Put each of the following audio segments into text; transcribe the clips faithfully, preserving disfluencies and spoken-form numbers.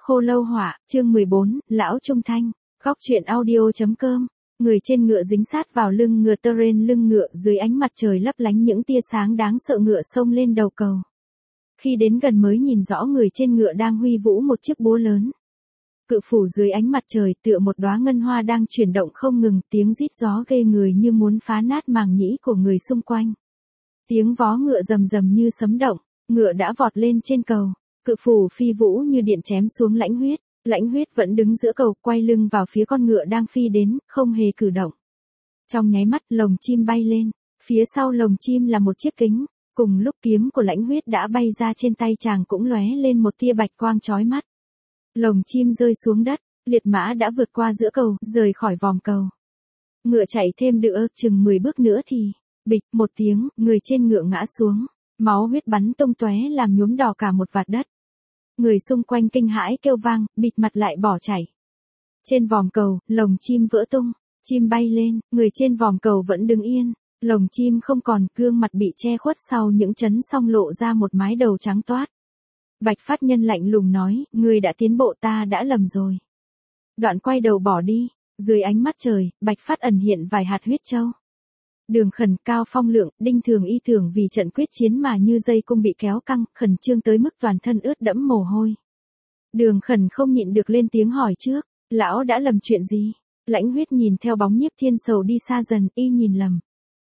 Khô lâu họa, chương mười bốn, Lão Trung Thanh, góc truyện audio.com. Người trên ngựa dính sát vào lưng ngựa terrain lưng ngựa dưới ánh mặt trời lấp lánh những tia sáng đáng sợ ngựa xông lên đầu cầu. Khi đến gần mới nhìn rõ người trên ngựa đang huy vũ một chiếc búa lớn. Cự phủ dưới ánh mặt trời tựa một đóa ngân hoa đang chuyển động không ngừng, tiếng rít gió ghê người như muốn phá nát màng nhĩ của người xung quanh. Tiếng vó ngựa rầm rầm như sấm động, ngựa đã vọt lên trên cầu. Cự phủ phi vũ như điện chém xuống Lãnh Huyết, Lãnh Huyết vẫn đứng giữa cầu, quay lưng vào phía con ngựa đang phi đến, không hề cử động. Trong nháy mắt lồng chim bay lên, phía sau lồng chim là một chiếc kính, cùng lúc kiếm của Lãnh Huyết đã bay ra trên tay chàng cũng lóe lên một tia bạch quang chói mắt. Lồng chim rơi xuống đất, liệt mã đã vượt qua giữa cầu, rời khỏi vòng cầu. Ngựa chạy thêm nữa, chừng mười bước nữa thì, bịch một tiếng, người trên ngựa ngã xuống. Máu huyết bắn tung tóe làm nhuốm đỏ cả một vạt đất. Người xung quanh kinh hãi kêu vang, bịt mặt lại bỏ chạy. Trên vòm cầu, lồng chim vỡ tung, chim bay lên, người trên vòm cầu vẫn đứng yên. Lồng chim không còn, gương mặt bị che khuất sau những chấn song lộ ra một mái đầu trắng toát. Bạch Phát Nhân lạnh lùng nói, người đã tiến bộ, ta đã lầm rồi. Đoạn quay đầu bỏ đi, dưới ánh mắt trời, Bạch Phát ẩn hiện vài hạt huyết châu. Đường Khẩn, Cao Phong Lượng, Đinh Thường Y tưởng vì trận quyết chiến mà như dây cung bị kéo căng, khẩn trương tới mức toàn thân ướt đẫm mồ hôi. Đường Khẩn không nhịn được lên tiếng hỏi trước, lão đã lầm chuyện gì? Lãnh Huyết nhìn theo bóng Nhiếp Thiên Sầu đi xa dần, y nhìn lầm.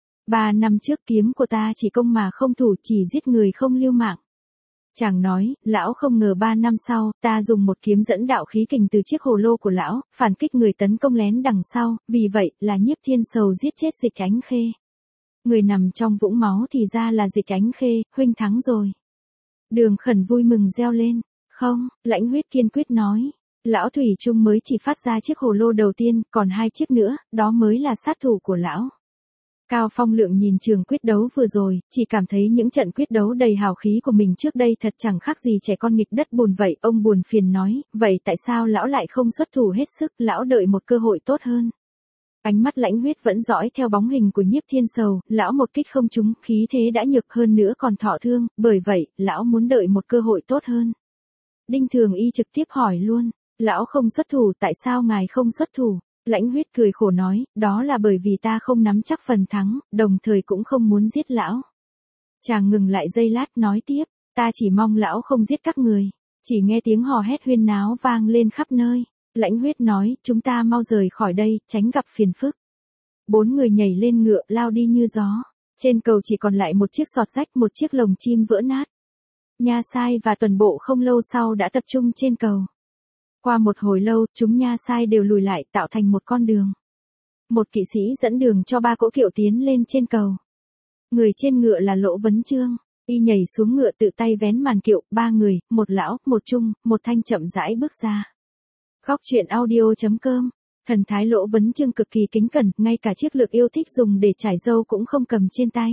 Ba năm trước kiếm của ta chỉ công mà không thủ, chỉ giết người không lưu mạng. Chàng nói, lão không ngờ ba năm sau, ta dùng một kiếm dẫn đạo khí kình từ chiếc hồ lô của lão, phản kích người tấn công lén đằng sau, vì vậy, là Nhiếp Thiên Sầu giết chết Dịch Ánh Khê. Người nằm trong vũng máu thì ra là Dịch Ánh Khê, huynh thắng rồi. Đường Khẩn vui mừng reo lên, không, Lãnh Huyết kiên quyết nói, lão thủy chung mới chỉ phát ra chiếc hồ lô đầu tiên, còn hai chiếc nữa, đó mới là sát thủ của lão. Cao Phong Lượng nhìn trường quyết đấu vừa rồi, chỉ cảm thấy những trận quyết đấu đầy hào khí của mình trước đây thật chẳng khác gì trẻ con nghịch đất buồn vậy. Ông buồn phiền nói, vậy tại sao lão lại không xuất thủ hết sức, lão đợi một cơ hội tốt hơn. Ánh mắt Lãnh Huyết vẫn dõi theo bóng hình của Nhiếp Thiên Sầu, lão một kích không trúng, khí thế đã nhược hơn nữa còn thọ thương, bởi vậy, lão muốn đợi một cơ hội tốt hơn. Đinh Thường Y trực tiếp hỏi luôn, lão không xuất thủ, tại sao ngài không xuất thủ? Lãnh Huyết cười khổ nói, đó là bởi vì ta không nắm chắc phần thắng, đồng thời cũng không muốn giết lão. Chàng ngừng lại giây lát nói tiếp, ta chỉ mong lão không giết các người. Chỉ nghe tiếng hò hét huyên náo vang lên khắp nơi. Lãnh Huyết nói, chúng ta mau rời khỏi đây, tránh gặp phiền phức. Bốn người nhảy lên ngựa, lao đi như gió. Trên cầu chỉ còn lại một chiếc sọt rách, một chiếc lồng chim vỡ nát. Nha Sai và Tuần Bộ không lâu sau đã tập trung trên cầu. Qua một hồi lâu, chúng Nha Sai đều lùi lại tạo thành một con đường. Một kỵ sĩ dẫn đường cho ba cỗ kiệu tiến lên trên cầu. Người trên ngựa là Lỗ Vấn Chương, y nhảy xuống ngựa tự tay vén màn kiệu, ba người, một lão, một trung, một thanh chậm rãi bước ra. Góc truyện audio.com, thần thái Lỗ Vấn Chương cực kỳ kính cẩn, ngay cả chiếc lược yêu thích dùng để trải râu cũng không cầm trên tay.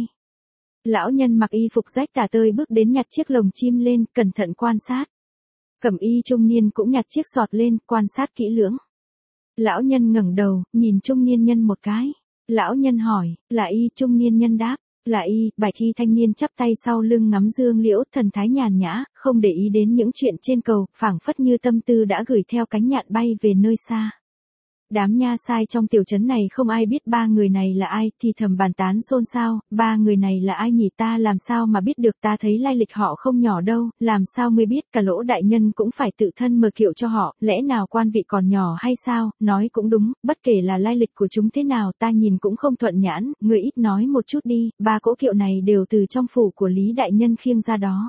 Lão nhân mặc y phục rách tả tơi bước đến nhặt chiếc lồng chim lên, cẩn thận quan sát. Cẩm y trung niên cũng nhặt chiếc sọt lên, quan sát kỹ lưỡng. Lão nhân ngẩng đầu, nhìn trung niên nhân một cái. Lão nhân hỏi, là y? Trung niên nhân đáp, là y. Bạch y thanh niên chắp tay sau lưng ngắm dương liễu, thần thái nhàn nhã, không để ý đến những chuyện trên cầu, phảng phất như tâm tư đã gửi theo cánh nhạn bay về nơi xa. Đám Nha Sai trong tiểu trấn này không ai biết ba người này là ai, thì thầm bàn tán xôn xao, ba người này là ai nhỉ, ta làm sao mà biết được, ta thấy lai lịch họ không nhỏ đâu, làm sao ngươi biết, cả Lỗ đại nhân cũng phải tự thân mở kiệu cho họ, lẽ nào quan vị còn nhỏ hay sao, nói cũng đúng, bất kể là lai lịch của chúng thế nào ta nhìn cũng không thuận nhãn, ngươi ít nói một chút đi, ba cỗ kiệu này đều từ trong phủ của Lý đại nhân khiêng ra đó.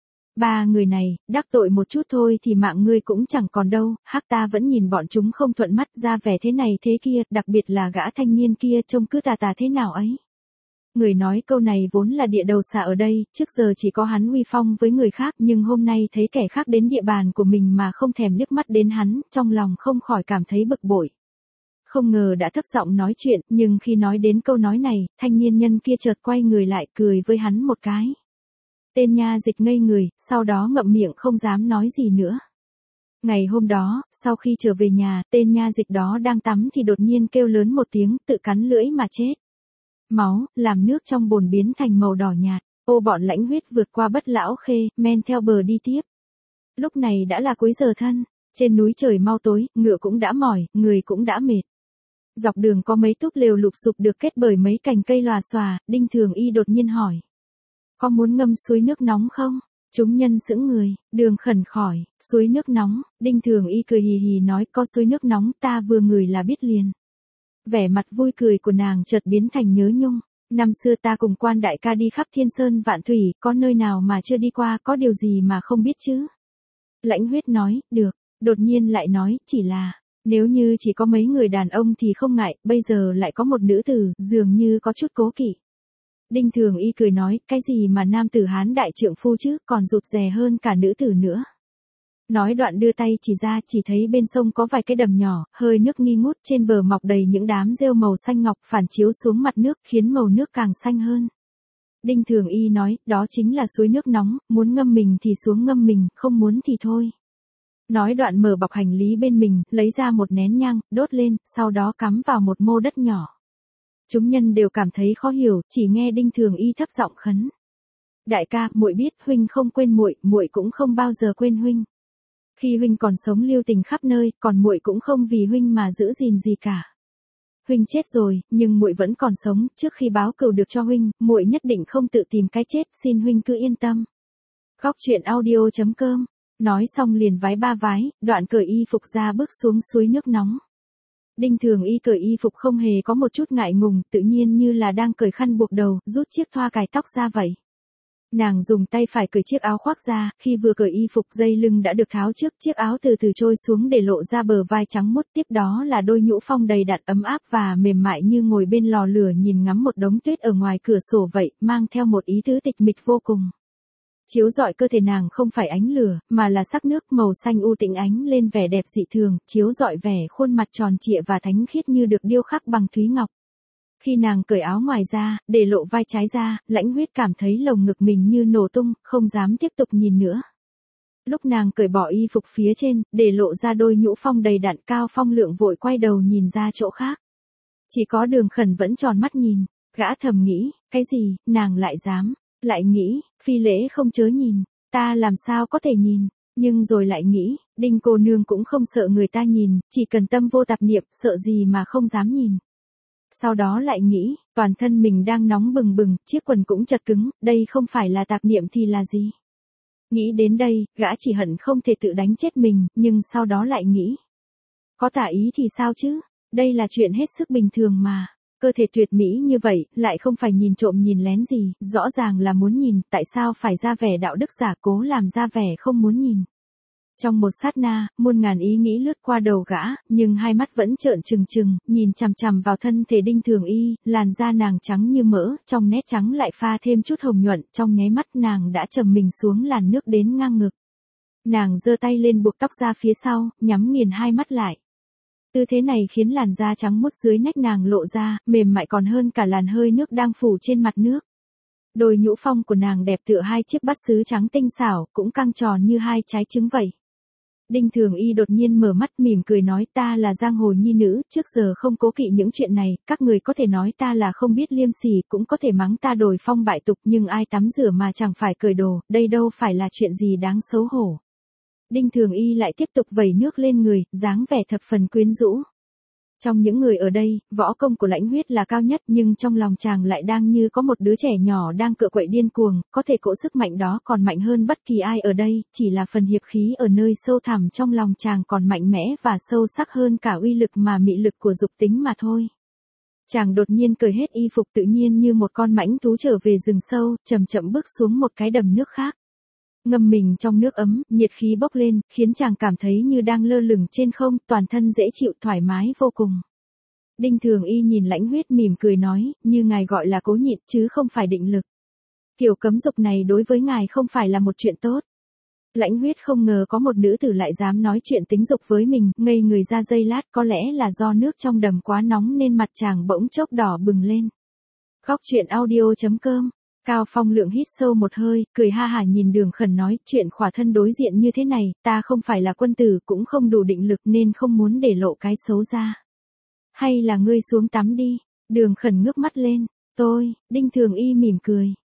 Ba người này, đắc tội một chút thôi thì mạng ngươi cũng chẳng còn đâu, hắc ta vẫn nhìn bọn chúng không thuận mắt, ra vẻ thế này thế kia, đặc biệt là gã thanh niên kia trông cứ tà tà thế nào ấy. Người nói câu này vốn là địa đầu xà ở đây, trước giờ chỉ có hắn uy phong với người khác, nhưng hôm nay thấy kẻ khác đến địa bàn của mình mà không thèm liếc mắt đến hắn, trong lòng không khỏi cảm thấy bực bội. Không ngờ đã thấp giọng nói chuyện, nhưng khi nói đến câu nói này, thanh niên nhân kia chợt quay người lại cười với hắn một cái. Tên Nha Dịch ngây người, sau đó ngậm miệng không dám nói gì nữa. Ngày hôm đó, sau khi trở về nhà, tên Nha Dịch đó đang tắm thì đột nhiên kêu lớn một tiếng, tự cắn lưỡi mà chết. Máu, làm nước trong bồn biến thành màu đỏ nhạt, ô bọn Lãnh Huyết vượt qua Bất Lão Khê, men theo bờ đi tiếp. Lúc này đã là cuối giờ thân, Trên núi trời mau tối, ngựa cũng đã mỏi, người cũng đã mệt. Dọc đường có mấy túp lều lụp xụp được kết bởi mấy cành cây lòa xòa, Đinh Thường Y đột nhiên hỏi. Có muốn ngâm suối nước nóng không? Chúng nhân sững người, Đường Khẩn khỏi, suối nước nóng, Đinh Thường Y cười hì hì nói có suối nước nóng ta vừa ngửi là biết liền. Vẻ mặt vui cười của nàng chợt biến thành nhớ nhung. Năm xưa ta cùng Quan đại ca đi khắp thiên sơn vạn thủy, có nơi nào mà chưa đi qua, có điều gì mà không biết chứ? Lãnh Huyết nói, được, đột nhiên lại nói, chỉ là, nếu như chỉ có mấy người đàn ông thì không ngại, bây giờ lại có một nữ tử, dường như có chút cố kỵ. Đinh Thường Y cười nói, cái gì mà nam tử Hán đại trượng phu chứ, còn rụt rè hơn cả nữ tử nữa. Nói đoạn đưa tay chỉ ra, chỉ thấy bên sông có vài cái đầm nhỏ, hơi nước nghi ngút, trên bờ mọc đầy những đám rêu màu xanh ngọc phản chiếu xuống mặt nước, khiến màu nước càng xanh hơn. Đinh Thường Y nói, đó chính là suối nước nóng, muốn ngâm mình thì xuống ngâm mình, không muốn thì thôi. Nói đoạn mở bọc hành lý bên mình, lấy ra một nén nhang, đốt lên, sau đó cắm vào một mô đất nhỏ. Chúng nhân đều cảm thấy khó hiểu, chỉ nghe Đinh Thường Y thấp giọng khấn. Đại ca, muội biết huynh không quên muội, muội cũng không bao giờ quên huynh. Khi huynh còn sống lưu tình khắp nơi, còn muội cũng không vì huynh mà giữ gìn gì cả. Huynh chết rồi, nhưng muội vẫn còn sống, trước khi báo cừu được cho huynh, muội nhất định không tự tìm cái chết, xin huynh cứ yên tâm. Góc truyện audio chấm com. Nói xong liền vái ba vái, đoạn cởi y phục ra bước xuống suối nước nóng. Đinh Thường Y cởi y phục không hề có một chút ngại ngùng, tự nhiên như là đang cởi khăn buộc đầu, rút chiếc thoa cài tóc ra vậy. Nàng dùng tay phải cởi chiếc áo khoác ra, khi vừa cởi y phục dây lưng đã được tháo trước, chiếc áo từ từ trôi xuống để lộ ra bờ vai trắng muốt, tiếp đó là đôi nhũ phong đầy đặn ấm áp và mềm mại như ngồi bên lò lửa nhìn ngắm một đống tuyết ở ngoài cửa sổ vậy, mang theo một ý tứ tịch mịch vô cùng. Chiếu rọi cơ thể nàng không phải ánh lửa, mà là sắc nước màu xanh u tĩnh ánh lên vẻ đẹp dị thường, chiếu rọi vẻ khuôn mặt tròn trịa và thánh khiết như được điêu khắc bằng thúy ngọc. Khi nàng cởi áo ngoài ra, để lộ vai trái ra, Lãnh Huyết cảm thấy lồng ngực mình như nổ tung, không dám tiếp tục nhìn nữa. Lúc nàng cởi bỏ y phục phía trên, để lộ ra đôi nhũ phong đầy đặn, Cao Phong Lượng vội quay đầu nhìn ra chỗ khác. Chỉ có Đường Khẩn vẫn tròn mắt nhìn, gã thầm nghĩ, cái gì, nàng lại dám, lại nghĩ, phi lễ không chớ nhìn, ta làm sao có thể nhìn, nhưng rồi lại nghĩ, Đinh cô nương cũng không sợ người ta nhìn, chỉ cần tâm vô tạp niệm, sợ gì mà không dám nhìn. Sau đó lại nghĩ, toàn thân mình đang nóng bừng bừng, chiếc quần cũng chật cứng, đây không phải là tạp niệm thì là gì? Nghĩ đến đây, gã chỉ hận không thể tự đánh chết mình, nhưng sau đó lại nghĩ. Có tả ý thì sao chứ? Đây là chuyện hết sức bình thường mà. Cơ thể tuyệt mỹ như vậy, lại không phải nhìn trộm nhìn lén gì, rõ ràng là muốn nhìn, tại sao phải ra vẻ đạo đức giả cố làm ra vẻ không muốn nhìn. Trong một sát na, muôn ngàn ý nghĩ lướt qua đầu gã, nhưng hai mắt vẫn trợn trừng trừng, nhìn chằm chằm vào thân thể Đinh Thường Y, làn da nàng trắng như mỡ, trong nét trắng lại pha thêm chút hồng nhuận, trong nháy mắt nàng đã trầm mình xuống làn nước đến ngang ngực. Nàng giơ tay lên buộc tóc ra phía sau, nhắm nghiền hai mắt lại. Tư thế này khiến làn da trắng muốt dưới nách nàng lộ ra, mềm mại còn hơn cả làn hơi nước đang phủ trên mặt nước. Đôi nhũ phong của nàng đẹp tựa hai chiếc bát sứ trắng tinh xảo, cũng căng tròn như hai trái trứng vậy. Đinh Thường Y đột nhiên mở mắt mỉm cười nói ta là giang hồ nhi nữ, trước giờ không cố kỵ những chuyện này, các người có thể nói ta là không biết liêm sỉ, cũng có thể mắng ta đồi phong bại tục, nhưng ai tắm rửa mà chẳng phải cởi đồ, đây đâu phải là chuyện gì đáng xấu hổ. Đinh Thường Y lại tiếp tục vẩy nước lên người, dáng vẻ thập phần quyến rũ. Trong những người ở đây, võ công của Lãnh Huyết là cao nhất, nhưng trong lòng chàng lại đang như có một đứa trẻ nhỏ đang cựa quậy điên cuồng, có thể cỗ sức mạnh đó còn mạnh hơn bất kỳ ai ở đây, chỉ là phần hiệp khí ở nơi sâu thẳm trong lòng chàng còn mạnh mẽ và sâu sắc hơn cả uy lực mà mị lực của dục tính mà thôi. Chàng đột nhiên cởi hết y phục tự nhiên như một con mãnh thú trở về rừng sâu, chậm chậm bước xuống một cái đầm nước khác. Ngâm mình trong nước ấm, nhiệt khí bốc lên, khiến chàng cảm thấy như đang lơ lửng trên không, toàn thân dễ chịu thoải mái vô cùng. Đinh Thường Y nhìn Lãnh Huyết mỉm cười nói, như ngài gọi là cố nhịn chứ không phải định lực. Kiểu cấm dục này đối với ngài không phải là một chuyện tốt. Lãnh Huyết không ngờ có một nữ tử lại dám nói chuyện tính dục với mình, ngây người ra giây lát, có lẽ là do nước trong đầm quá nóng nên mặt chàng bỗng chốc đỏ bừng lên. Góc truyện audio chấm com. Cao Phong Lượng hít sâu một hơi, cười ha hả nhìn Đường Khẩn nói, chuyện khỏa thân đối diện như thế này, ta không phải là quân tử, cũng không đủ định lực nên không muốn để lộ cái xấu ra. Hay là ngươi xuống tắm đi? Đường Khẩn ngước mắt lên, tôi, Đinh Thường Y mỉm cười.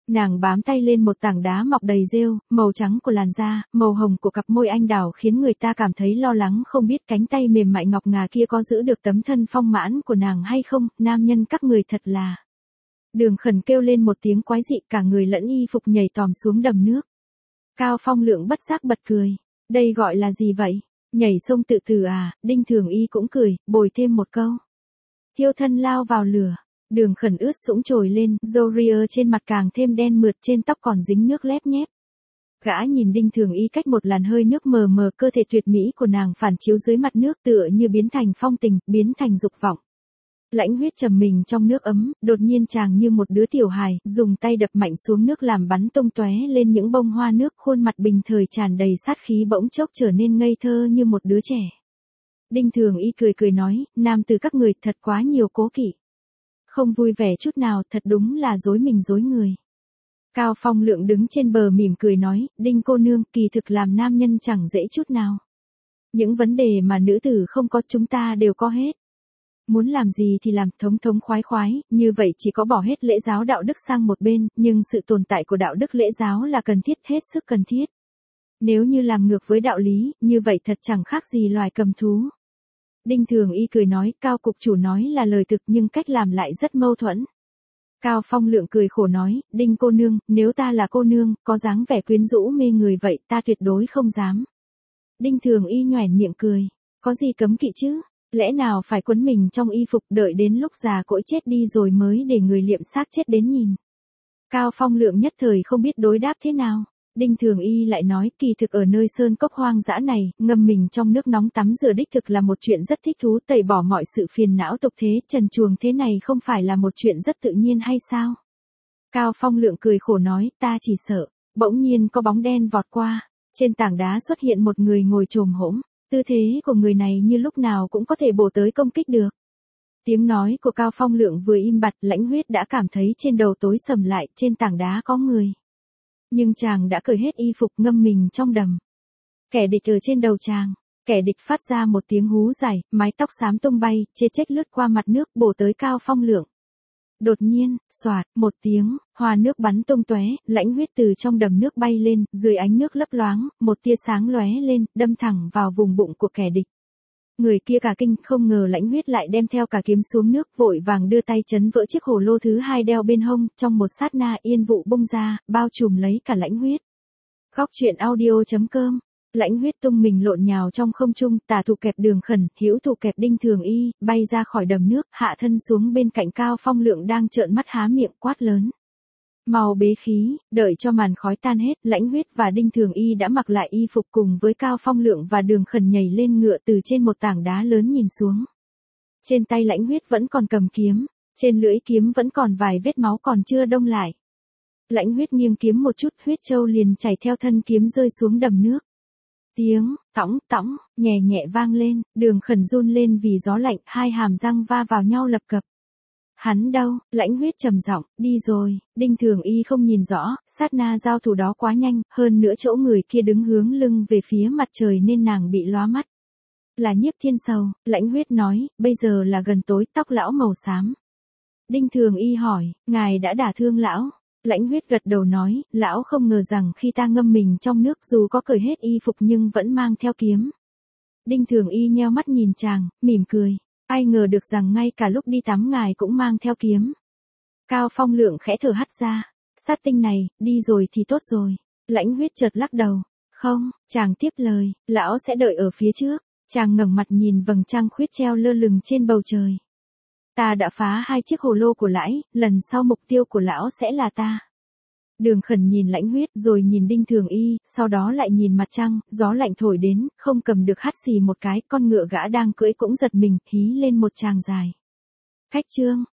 Nàng bám tay lên một tảng đá mọc đầy rêu, màu trắng của làn da, màu hồng của cặp môi anh đào khiến người ta cảm thấy lo lắng, không biết cánh tay mềm mại ngọc ngà kia có giữ được tấm thân phong mãn của nàng hay không, nam nhân các người thật là. Đường Khẩn kêu lên một tiếng quái dị, cả người lẫn y phục nhảy tòm xuống đầm nước. Cao Phong Lượng bất giác bật cười, đây gọi là gì vậy? Nhảy sông tự tử à? Đinh Thường Y cũng cười, bồi thêm một câu. Thiêu thân lao vào lửa. Đường Khẩn ướt sũng trồi lên, râu ria trên mặt càng thêm đen mượt, trên tóc còn dính nước lép nhép. Gã nhìn Đinh Thường Y cách một làn hơi nước mờ mờ, cơ thể tuyệt mỹ của nàng phản chiếu dưới mặt nước tựa như biến thành phong tình, biến thành dục vọng. Lãnh Huyết trầm mình trong nước ấm, đột nhiên chàng như một đứa tiểu hài, dùng tay đập mạnh xuống nước làm bắn tung tóe lên những bông hoa nước, khuôn mặt bình thời tràn đầy sát khí bỗng chốc trở nên ngây thơ như một đứa trẻ. Đinh Thường Y cười cười nói, nam từ các người thật quá nhiều cố kỵ. Không vui vẻ chút nào, thật đúng là dối mình dối người. Cao Phong Lượng đứng trên bờ mỉm cười nói, Đinh cô nương, kỳ thực làm nam nhân chẳng dễ chút nào. Những vấn đề mà nữ tử không có chúng ta đều có hết. Muốn làm gì thì làm, thống thống khoái khoái, như vậy chỉ có bỏ hết lễ giáo đạo đức sang một bên, nhưng sự tồn tại của đạo đức lễ giáo là cần thiết, hết sức cần thiết. Nếu như làm ngược với đạo lý, như vậy thật chẳng khác gì loài cầm thú. Đinh Thường Y cười nói, Cao cục chủ nói là lời thực nhưng cách làm lại rất mâu thuẫn. Cao Phong Lượng cười khổ nói, Đinh cô nương, nếu ta là cô nương, có dáng vẻ quyến rũ mê người vậy, ta tuyệt đối không dám. Đinh Thường Y nhoẻn miệng cười, có gì cấm kỵ chứ? Lẽ nào phải quấn mình trong y phục đợi đến lúc già cỗi chết đi rồi mới để người liệm xác chết đến nhìn. Cao Phong Lượng nhất thời không biết đối đáp thế nào. Đinh Thường Y lại nói, kỳ thực ở nơi sơn cốc hoang dã này, ngâm mình trong nước nóng tắm rửa đích thực là một chuyện rất thích thú, tẩy bỏ mọi sự phiền não tục thế, trần truồng thế này không phải là một chuyện rất tự nhiên hay sao? Cao Phong Lượng cười khổ nói, ta chỉ sợ. Bỗng nhiên có bóng đen vọt qua, trên tảng đá xuất hiện một người ngồi chồm hổm, tư thế của người này như lúc nào cũng có thể bổ tới công kích được. Tiếng nói của Cao Phong Lượng vừa im bặt, Lãnh Huyết đã cảm thấy trên đầu tối sầm lại, trên tảng đá có người. Nhưng chàng đã cởi hết y phục, ngâm mình trong đầm. Kẻ địch ở trên đầu chàng, kẻ địch phát ra một tiếng hú dài, mái tóc xám tung bay, chê trách lướt qua mặt nước, bổ tới Cao Phong Lượng. Đột nhiên, xoạt, một tiếng, hoa nước bắn tung tóe, Lãnh Huyết từ trong đầm nước bay lên, dưới ánh nước lấp loáng, một tia sáng lóe lên, đâm thẳng vào vùng bụng của kẻ địch. Người kia cả kinh, không ngờ Lãnh Huyết lại đem theo cả kiếm xuống nước, vội vàng đưa tay chấn vỡ chiếc hồ lô thứ hai đeo bên hông, trong một sát na yên vụ bung ra, bao trùm lấy cả Lãnh Huyết. Góc truyện audio chấm com. Lãnh Huyết tung mình lộn nhào trong không trung, tả thủ kẹp Đường Khẩn, hữu thủ kẹp Đinh Thường Y, bay ra khỏi đầm nước, hạ thân xuống bên cạnh Cao Phong Lượng đang trợn mắt há miệng quát lớn. Mau bế khí, đợi cho màn khói tan hết, Lãnh Huyết và Đinh Thường Y đã mặc lại y phục cùng với Cao Phong Lượng và Đường Khẩn nhảy lên ngựa từ trên một tảng đá lớn nhìn xuống. Trên tay Lãnh Huyết vẫn còn cầm kiếm, trên lưỡi kiếm vẫn còn vài vết máu còn chưa đông lại. Lãnh Huyết nghiêng kiếm một chút, huyết châu liền chảy theo thân kiếm rơi xuống đầm nước. Tiếng, tõng, tõng, nhẹ nhẹ vang lên, Đường Khẩn run lên vì gió lạnh, hai hàm răng va vào nhau lập cập. Hắn đâu? Lãnh Huyết trầm giọng, đi rồi. Đinh Thường Y không nhìn rõ, sát na giao thủ đó quá nhanh, hơn nữa chỗ người kia đứng hướng lưng về phía mặt trời nên nàng bị lóa mắt. Là Nhiếp Thiên Sầu, Lãnh Huyết nói, bây giờ là gần tối, tóc lão màu xám. Đinh Thường Y hỏi, ngài đã đả thương lão? Lãnh Huyết gật đầu nói, lão không ngờ rằng khi ta ngâm mình trong nước dù có cởi hết y phục nhưng vẫn mang theo kiếm. Đinh Thường Y nheo mắt nhìn chàng, mỉm cười. Ai ngờ được rằng ngay cả lúc đi tắm ngài cũng mang theo kiếm. Cao Phong Lượng khẽ thở hắt ra. Sát tinh này, đi rồi thì tốt rồi. Lãnh Huyết chợt lắc đầu. Không, chàng tiếp lời, lão sẽ đợi ở phía trước. Chàng ngẩng mặt nhìn vầng trăng khuyết treo lơ lửng trên bầu trời. Ta đã phá hai chiếc hồ lô của lãi, lần sau mục tiêu của lão sẽ là ta. Đường Khẩn nhìn Lãnh Huyết rồi nhìn Đinh Thường Y, sau đó lại nhìn mặt trăng, gió lạnh thổi đến, không cầm được hắt xì một cái, con ngựa gã đang cưỡi cũng giật mình, hí lên một tràng dài. Khách chương.